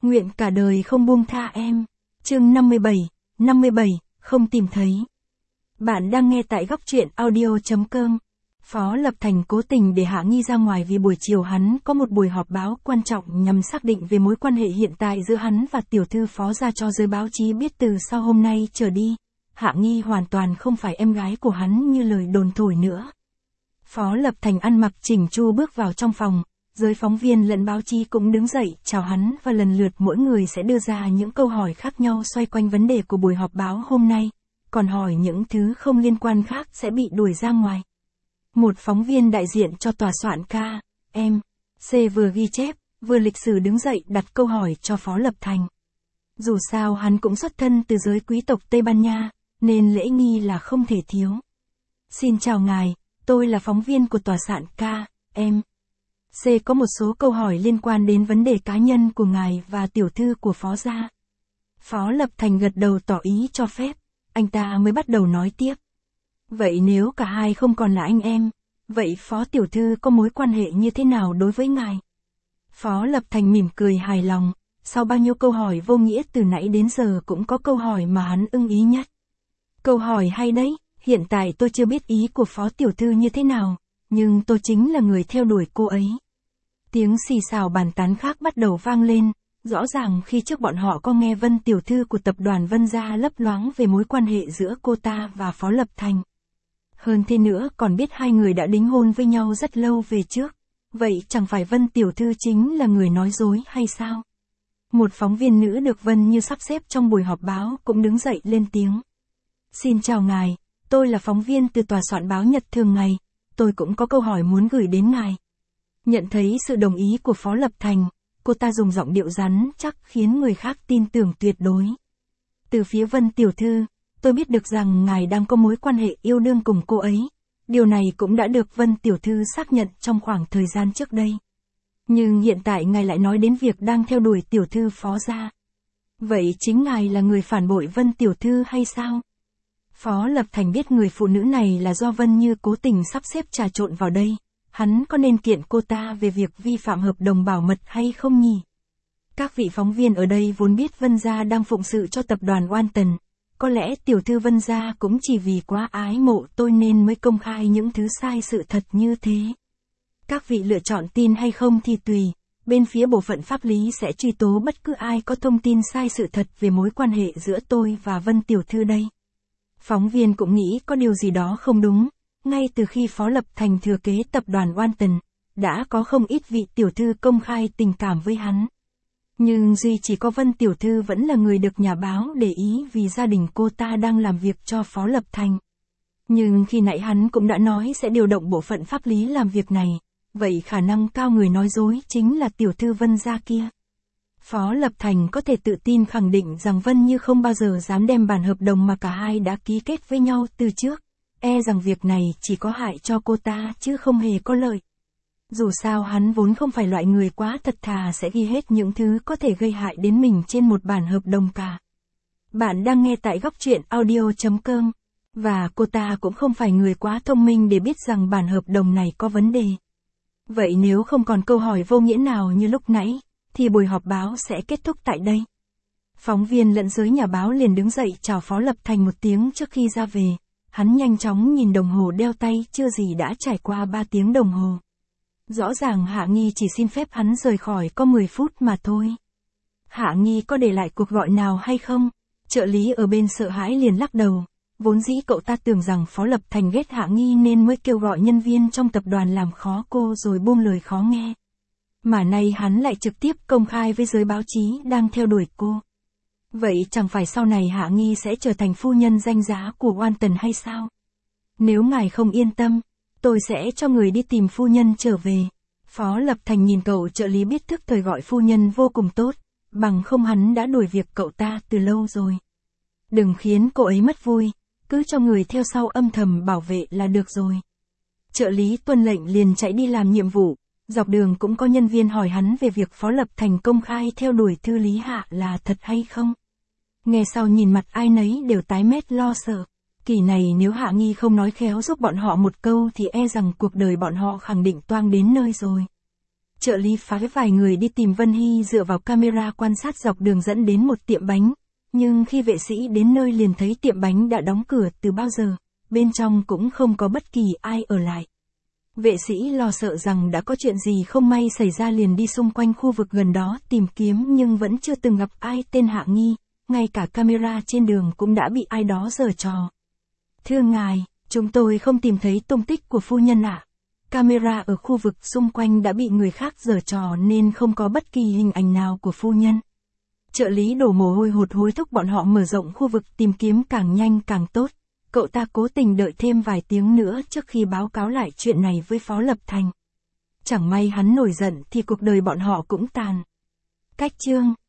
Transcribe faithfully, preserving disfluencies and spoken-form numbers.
Nguyện cả đời không buông tha em. Chương năm mươi bảy, năm mươi bảy, không tìm thấy. Bạn đang nghe tại góc truyện audio.com. Phó Lập Thành cố tình để Hạ Nghi ra ngoài vì buổi chiều hắn có một buổi họp báo quan trọng nhằm xác định về mối quan hệ hiện tại giữa hắn và tiểu thư Phó gia cho giới báo chí biết từ sau hôm nay trở đi. Hạ Nghi hoàn toàn không phải em gái của hắn như lời đồn thổi nữa. Phó Lập Thành ăn mặc chỉnh chu bước vào trong phòng, giới phóng viên lẫn báo chí cũng đứng dậy chào hắn và lần lượt mỗi người sẽ đưa ra những câu hỏi khác nhau xoay quanh vấn đề của buổi họp báo hôm nay, còn hỏi những thứ không liên quan khác sẽ bị đuổi ra ngoài. Một phóng viên đại diện cho tòa soạn K, M, C vừa ghi chép, vừa lịch sử đứng dậy đặt câu hỏi cho Phó Lập Thành. Dù sao hắn cũng xuất thân từ giới quý tộc Tây Ban Nha, nên lễ nghi là không thể thiếu. Xin chào ngài, tôi là phóng viên của tòa soạn K, M, C có một số câu hỏi liên quan đến vấn đề cá nhân của ngài và tiểu thư của Phó gia. Phó Lập Thành gật đầu tỏ ý cho phép, anh ta mới bắt đầu nói tiếp. Vậy nếu cả hai không còn là anh em, vậy Phó tiểu thư có mối quan hệ như thế nào đối với ngài? Phó Lập Thành mỉm cười hài lòng, sau bao nhiêu câu hỏi vô nghĩa từ nãy đến giờ cũng có câu hỏi mà hắn ưng ý nhất. Câu hỏi hay đấy, hiện tại tôi chưa biết ý của Phó tiểu thư như thế nào, nhưng tôi chính là người theo đuổi cô ấy. Tiếng xì xào bàn tán khác bắt đầu vang lên, rõ ràng khi trước bọn họ có nghe Vân tiểu thư của tập đoàn Vân gia lấp loáng về mối quan hệ giữa cô ta và Phó Lập Thành. Hơn thế nữa còn biết hai người đã đính hôn với nhau rất lâu về trước, vậy chẳng phải Vân tiểu thư chính là người nói dối hay sao? Một phóng viên nữ được Vân Như sắp xếp trong buổi họp báo cũng đứng dậy lên tiếng. Xin chào ngài, tôi là phóng viên từ tòa soạn báo Nhật Thường Ngày, tôi cũng có câu hỏi muốn gửi đến ngài. Nhận thấy sự đồng ý của Phó Lập Thành, cô ta dùng giọng điệu rắn chắc khiến người khác tin tưởng tuyệt đối. Từ phía Vân tiểu thư, tôi biết được rằng ngài đang có mối quan hệ yêu đương cùng cô ấy. Điều này cũng đã được Vân tiểu thư xác nhận trong khoảng thời gian trước đây. Nhưng hiện tại ngài lại nói đến việc đang theo đuổi tiểu thư Phó gia. Vậy chính ngài là người phản bội Vân tiểu thư hay sao? Phó Lập Thành biết người phụ nữ này là do Vân Như cố tình sắp xếp trà trộn vào đây. Hắn có nên kiện cô ta về việc vi phạm hợp đồng bảo mật hay không nhỉ? Các vị phóng viên ở đây vốn biết Vân gia đang phụng sự cho tập đoàn Walton. Có lẽ tiểu thư Vân gia cũng chỉ vì quá ái mộ tôi nên mới công khai những thứ sai sự thật như thế. Các vị lựa chọn tin hay không thì tùy, bên phía bộ phận pháp lý sẽ truy tố bất cứ ai có thông tin sai sự thật về mối quan hệ giữa tôi và Vân tiểu thư đây. Phóng viên cũng nghĩ có điều gì đó không đúng. Ngay từ khi Phó Lập Thành thừa kế tập đoàn Walton, đã có không ít vị tiểu thư công khai tình cảm với hắn. Nhưng duy chỉ có Vân tiểu thư vẫn là người được nhà báo để ý vì gia đình cô ta đang làm việc cho Phó Lập Thành. Nhưng khi nãy hắn cũng đã nói sẽ điều động bộ phận pháp lý làm việc này, vậy khả năng cao người nói dối chính là tiểu thư Vân gia kia. Phó Lập Thành có thể tự tin khẳng định rằng Vân Như không bao giờ dám đem bản hợp đồng mà cả hai đã ký kết với nhau từ trước. E rằng việc này chỉ có hại cho cô ta chứ không hề có lợi. Dù sao hắn vốn không phải loại người quá thật thà sẽ ghi hết những thứ có thể gây hại đến mình trên một bản hợp đồng cả. Bạn đang nghe tại góc truyện audio.com, và cô ta cũng không phải người quá thông minh để biết rằng bản hợp đồng này có vấn đề. Vậy nếu không còn câu hỏi vô nghĩa nào như lúc nãy, thì buổi họp báo sẽ kết thúc tại đây. Phóng viên lẫn giới nhà báo liền đứng dậy chào Phó Lập Thành một tiếng trước khi ra về. Hắn nhanh chóng nhìn đồng hồ đeo tay, chưa gì đã trải qua ba tiếng đồng hồ. Rõ ràng Hạ Nghi chỉ xin phép hắn rời khỏi có mười phút mà thôi. Hạ Nghi có để lại cuộc gọi nào hay không? Trợ lý ở bên sợ hãi liền lắc đầu. Vốn dĩ cậu ta tưởng rằng Phó Lập Thành ghét Hạ Nghi nên mới kêu gọi nhân viên trong tập đoàn làm khó cô rồi buông lời khó nghe. Mà nay hắn lại trực tiếp công khai với giới báo chí đang theo đuổi cô. Vậy chẳng phải sau này Hạ Nghi sẽ trở thành phu nhân danh giá của Walton hay sao? Nếu ngài không yên tâm, tôi sẽ cho người đi tìm phu nhân trở về. Phó Lập Thành nhìn cậu trợ lý biết thức thời gọi phu nhân vô cùng tốt, bằng không hắn đã đuổi việc cậu ta từ lâu rồi. Đừng khiến cô ấy mất vui, cứ cho người theo sau âm thầm bảo vệ là được rồi. Trợ lý tuân lệnh liền chạy đi làm nhiệm vụ, dọc đường cũng có nhân viên hỏi hắn về việc Phó Lập Thành công khai theo đuổi Thư Lý Hạ là thật hay không. Nghe sau nhìn mặt ai nấy đều tái mét lo sợ. Kỳ này nếu Hạ Nghi không nói khéo giúp bọn họ một câu thì e rằng cuộc đời bọn họ khẳng định toang đến nơi rồi. Trợ lý phái vài người đi tìm Vân Hy dựa vào camera quan sát dọc đường dẫn đến một tiệm bánh, nhưng khi vệ sĩ đến nơi liền thấy tiệm bánh đã đóng cửa từ bao giờ, bên trong cũng không có bất kỳ ai ở lại. Vệ sĩ lo sợ rằng đã có chuyện gì không may xảy ra liền đi xung quanh khu vực gần đó tìm kiếm nhưng vẫn chưa từng gặp ai tên Hạ Nghi, ngay cả camera trên đường cũng đã bị ai đó giở trò. Thưa ngài, chúng tôi không tìm thấy tung tích của phu nhân ạ. Camera ở khu vực xung quanh đã bị người khác giở trò nên không có bất kỳ hình ảnh nào của phu nhân. Trợ lý đổ mồ hôi hột hối thúc bọn họ mở rộng khu vực tìm kiếm càng nhanh càng tốt. Cậu ta cố tình đợi thêm vài tiếng nữa trước khi báo cáo lại chuyện này với Phó Lập Thành. Chẳng may hắn nổi giận thì cuộc đời bọn họ cũng tàn. Cách chương